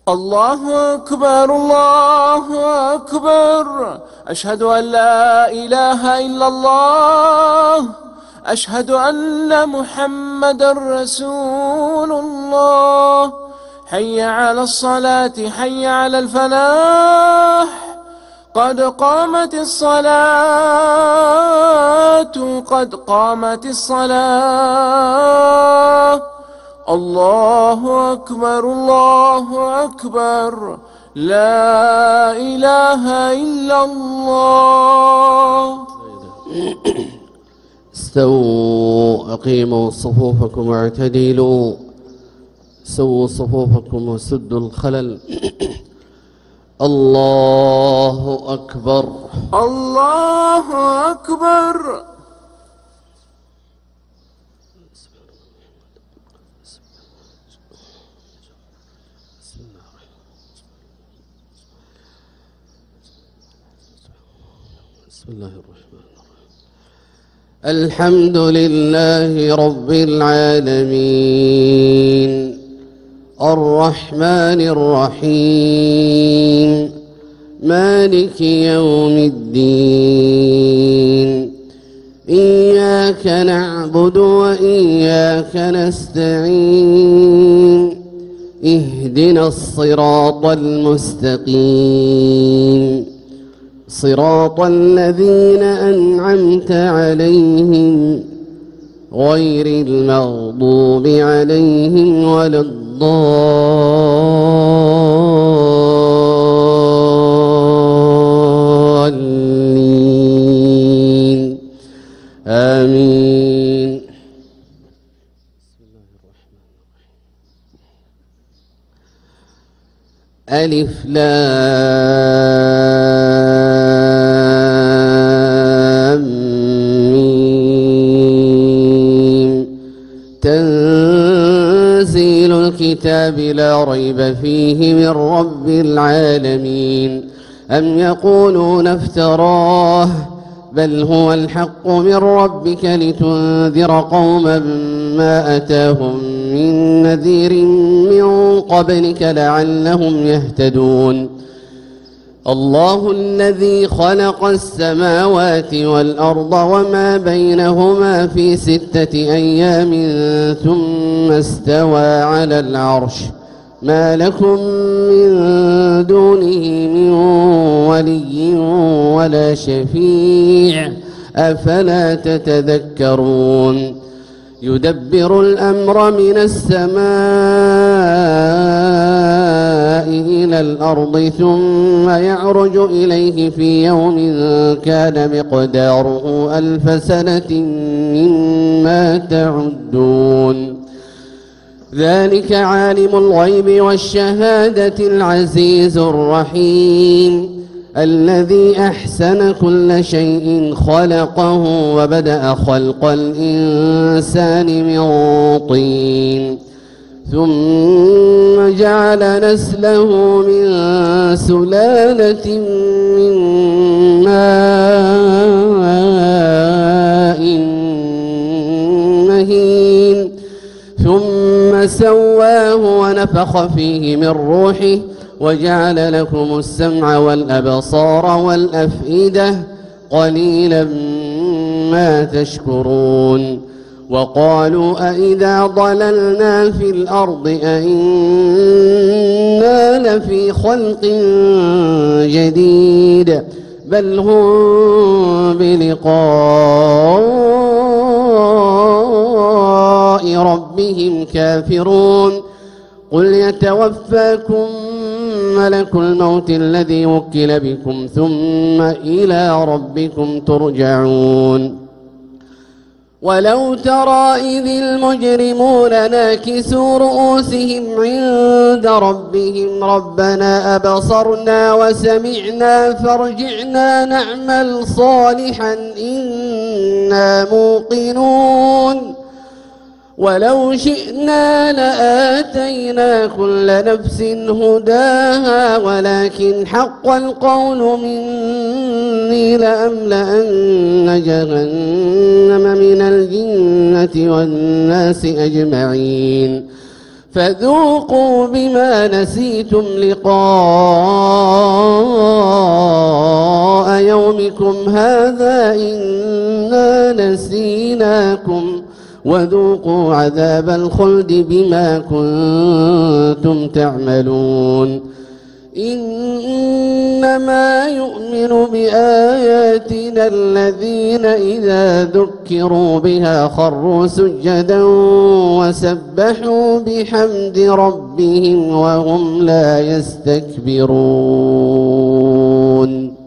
الله أكبر الله أكبر. أشهد أن لا إله إلا الله. أشهد أن محمدا رسول الله. حي على الصلاة حي على الفلاح. قد قامت الصلاة قد قامت الصلاة. الله أكبر الله أكبر. لا إله إلا الله. استووا أقيموا صفوفكم واعتدلوا. سووا صفوفكم وسدوا الخلل. الله أكبر الله أكبر. بسم الله الرحمن الرحيم. الحمد لله رب العالمين الرحمن الرحيم مالك يوم الدين. إياك نعبد وإياك نستعين. اهدنا الصراط المستقيم صراط الذين أنعمت عليهم غير المغضوب عليهم ولا الضالين آمين. ألف لام ميم. تنزيل الكتاب لا ريب فيه من رب العالمين. أم يقولون افتراه بل هو الحق من ربك لتنذر قوما ما أتاهم من نذير من قبلك لعلهم يهتدون. الله الذي خلق السماوات والأرض وما بينهما في 6 أيام ثم استوى على العرش. ما لكم من دونه من ولي ولا شفيع أفلا تتذكرون. يدبر الأمر من السماء إلى الأرض ثم يعرج إليه في يوم كان مقداره 1000 سنة مما تعدون. ذلك عالم الغيب والشهادة العزيز الرحيم الذي أحسن كل شيء خلقه وبدأ خلق الإنسان من طين ثم جعل نسله من سلالة من ماء مهين ثم سواه ونفخ فيه من روحه وجعل لكم السمع والأبصار والأفئدة قليلا ما تشكرون. وقالوا أئذا ضللنا في الأرض أئنا لفي خلق جديد بل هم بلقاء ربهم كافرون. قل يتوفاكم ملك الموت الذي وكل بكم ثم إلى ربكم ترجعون. ولو ترى إذ المجرمون ناكسوا رؤوسهم عند ربهم ربنا أبصرنا وسمعنا فارجعنا نعمل صالحا إنا موقنون. ولو شئنا لآتينا كل نفس هداها ولكن حق القول مني لأملأن جهنم من الجنة والناس أجمعين فذوقوا بما نسيتم لقاء يومكم هذا إنا نسيناكم وذوقوا عذاب الخلد بما كنتم تعملون إنما يؤمن بآياتنا الذين إذا ذكروا بها خروا سجدا وسبحوا بحمد ربهم وهم لا يستكبرون.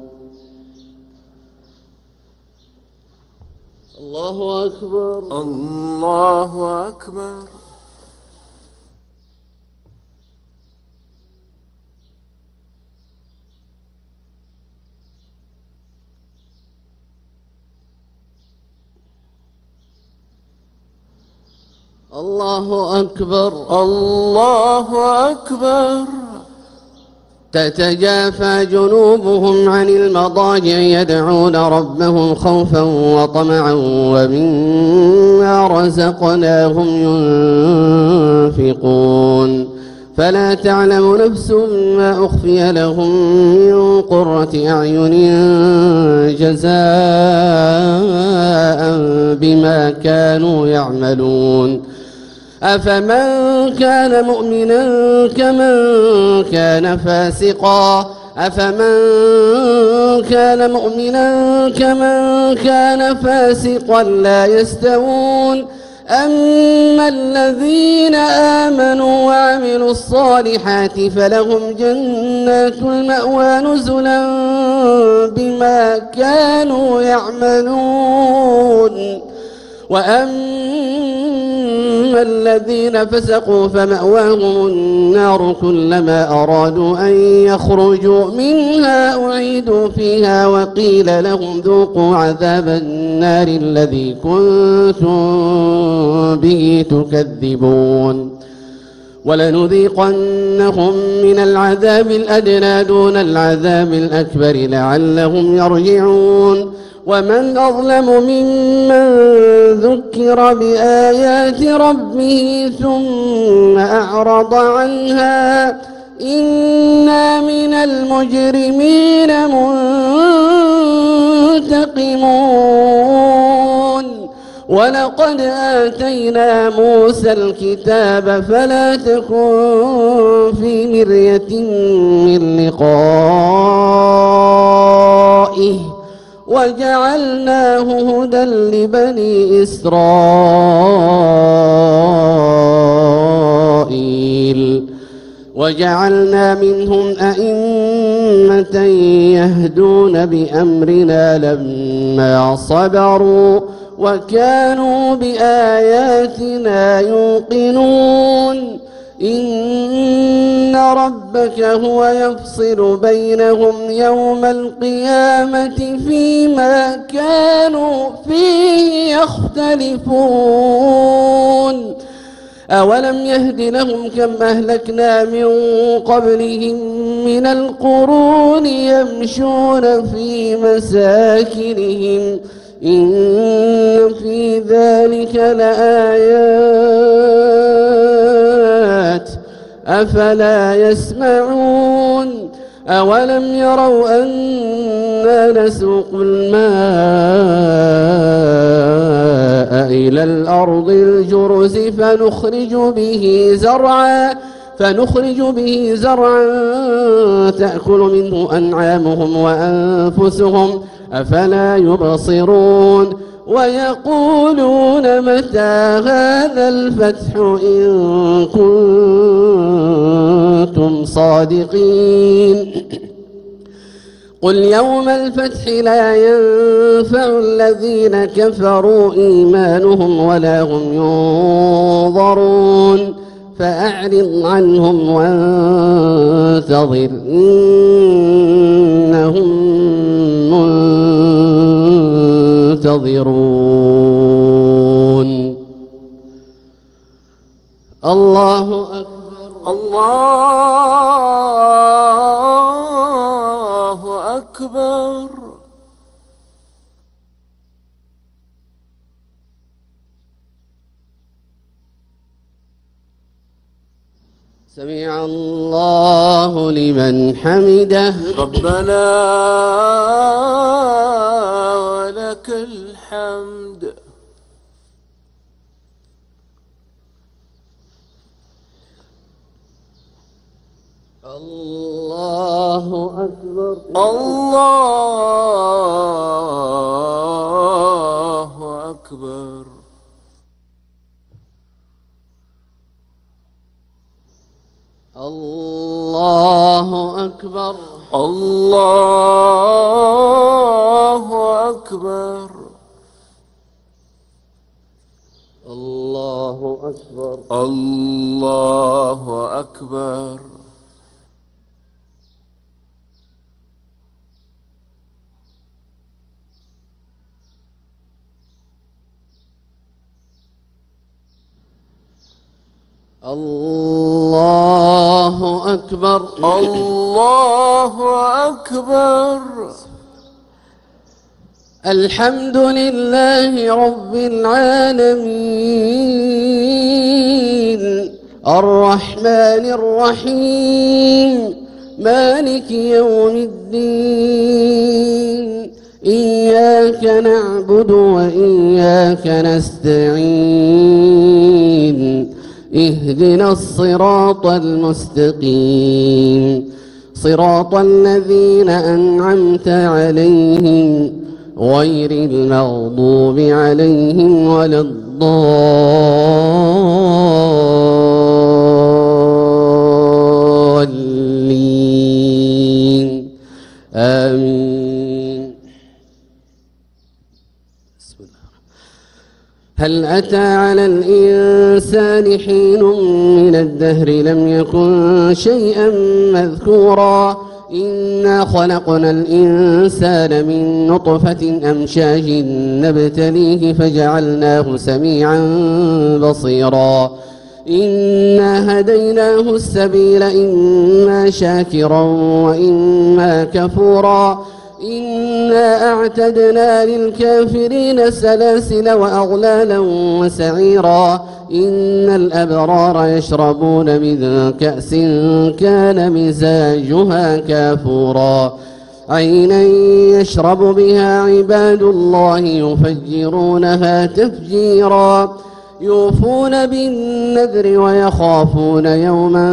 الله أكبر. الله أكبر. الله أكبر. الله أكبر. تتجافى جنوبهم عن المضاجع يدعون ربهم خوفا وطمعا ومما رزقناهم ينفقون فلا تعلم نفس ما أخفي لهم من قرة أعين جزاء بما كانوا يعملون أفمن كان مؤمنا كمن كان فاسقا أفمن كان مؤمنا كمن كان فاسقا لا يستوون أما الذين آمنوا وعملوا الصالحات فلهم جنات المأوى نزلا بما كانوا يعملون وأما الذين فسقوا فمأواهم النار كلما أرادوا أن يخرجوا منها أعيدوا فيها وقيل لهم ذوقوا عذاب النار الذي كنتم به تكذبون ولنذيقنهم من العذاب الأدنى دون العذاب الأكبر لعلهم يرجعون ومن أظلم ممن ذكر بآيات ربه ثم أعرض عنها إنا من المجرمين منتقمون ولقد آتينا موسى الكتاب فلا تكن في مرية من لقائه وجعلناه هدى لبني إسرائيل وجعلنا منهم أئمة يهدون بأمرنا لما صبروا وكانوا بآياتنا يوقنون إن ربك هو يفصل بينهم يوم القيامة فيما كانوا فيه يختلفون أولم يهد لهم كم أهلكنا من قبلهم من القرون يمشون في مساكنهم إن في ذلك لآيات أفلا يسمعون أولم يروا أنا نسوق الماء إلى الأرض الجرز فنخرج به زرعا تأكل منه أنعامهم وأنفسهم أفلا يبصرون ويقولون متى هذا الفتح إن كنتم صادقين قل يوم الفتح لا ينفع الذين كفروا إيمانهم ولا هم ينظرون فأعرض عنهم وانتظر إنهم منتظرون. الله أكبر. الله أكبر. سمع الله لمن حمده. ربنا ولك الحمد. الله أكبر. الله أكبر. الله أكبر. الله أكبر. الله أكبر. الله أكبر. الله أكبر. الله أكبر. الحمد لله رب العالمين الرحمن الرحيم مالك يوم الدين إياك نعبد وإياك نستعين اهدنا الصراط المستقيم صراط الذين أنعمت عليهم غير المغضوب عليهم ولا الضالين آمين. بسم الله. هل أتى على الإنسان حين من الدهر لم يكن شيئا مذكورا إنا خلقنا الإنسان من نطفة أمشاج نبتليه فجعلناه سميعا بصيرا إنا هديناه السبيل إما شاكرا وإما كفورا إنا أعتدنا للكافرين سلاسل وأغلالا وسعيرا إن الأبرار يشربون من كأس كان مزاجها كافورا عينا يشرب بها عباد الله يفجرونها تفجيرا يوفون بالنذر ويخافون يوما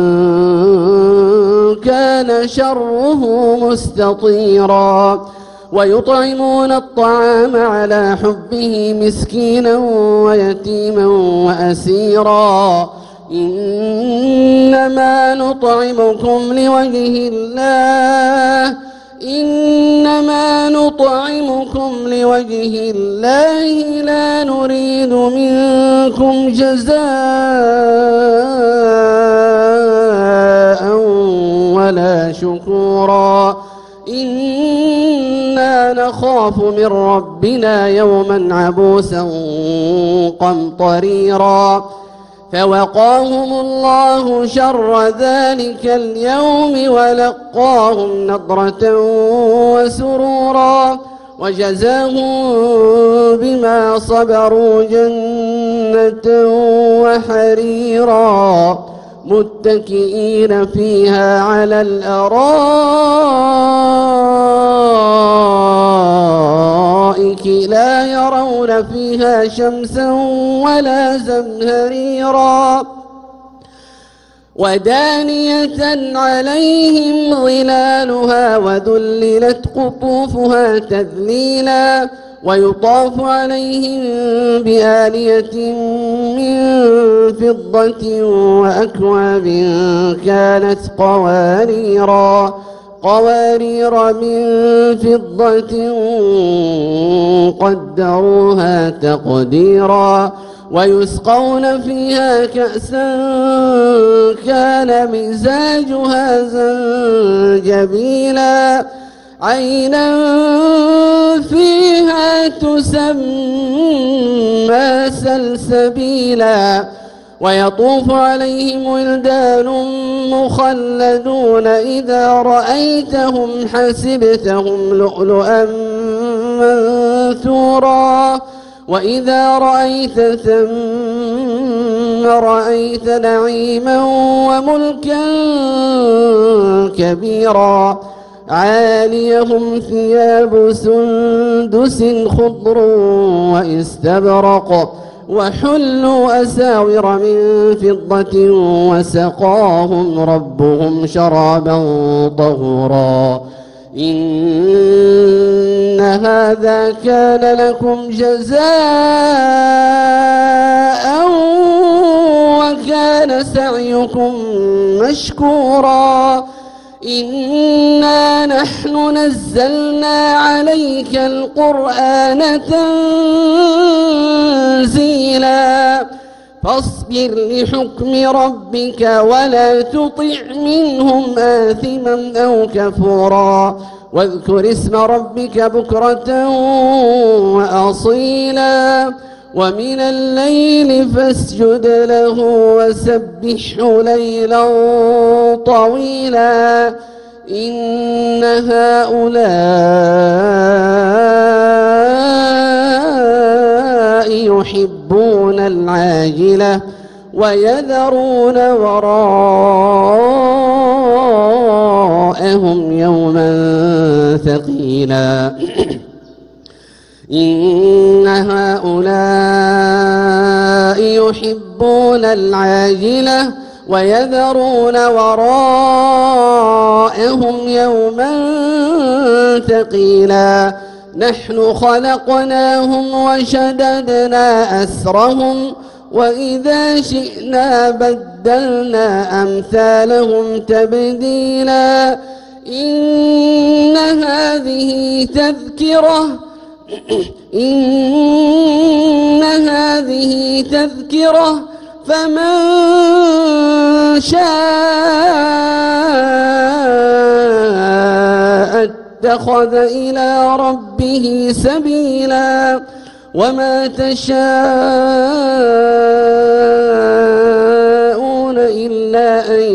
كان شره مستطيرا ويطعمون الطعام على حبه مسكينا ويتيما وأسيرا إنما نطعمكم لوجه الله لا نريد منكم جزاء ولا شكورا إنا نخاف من ربنا يوما عبوسا قمطريرا فوقاهم الله شر ذلك اليوم ولقاهم نضرة وسرورا وجزاهم بما صبروا جنة وحريرا متكئين فيها على الأرائك لا يرون فيها شمسا ولا زمهريرا ودانية عليهم ظلالها وذللت قطوفها تذليلا ويطاف عليهم بآنية من فضة وأكواب كانت قوارير من فضة قدروها تقديرا ويسقون فيها كأسا كان مزاجها زنجبيلا عينا فيها تسمى سلسبيلا ويطوف عليهم ولدان مخلدون إذا رأيتهم حسبتهم لؤلؤا منثورا وإذا رأيت ثم رأيت نعيما وملكا كبيرا عاليهم ثياب سندس خضر واستبرق وحلوا أساور من فضة وسقاهم ربهم شرابا طهورا إن هذا كان لكم جزاء وكان سعيكم مشكورا إنا نحن نزلنا عليك القرآن تنزيلا فاصبر لحكم ربك ولا تطع منهم آثما أو كفورا واذكر اسم ربك بكرة وأصيلا ومن الليل فاسجد له وسبحه ليلا طويلا إن هؤلاء يحبون العاجلة ويذرون وراءهم يوما ثقيلا إن هؤلاء يحبون العاجلة ويذرون وراءهم يوما ثقيلا نحن خلقناهم وشددنا أسرهم وإذا شئنا بدلنا أمثالهم تبديلا إن هذه تذكرة فمن شاء اتخذ إلى ربه سبيلا وما تشاءون إلا أن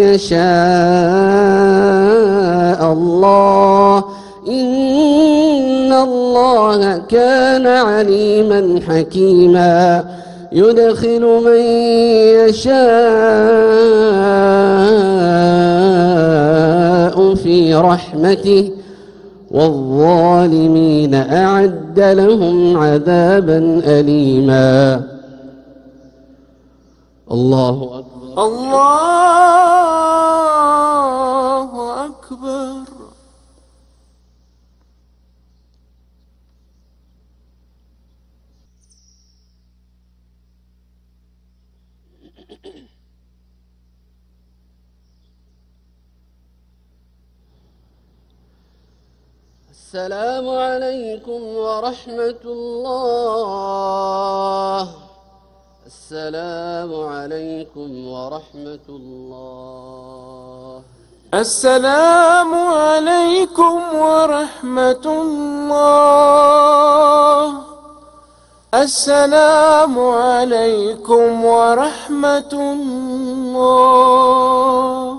يشاء الله إن الله كان عليما حكيما يدخل من يشاء في رحمته والظالمين أعد لهم عذابا أليما الله أكبر الله أكبر السلام عليكم ورحمة الله السلام عليكم ورحمة الله السلام عليكم ورحمة الله السلام عليكم ورحمة الله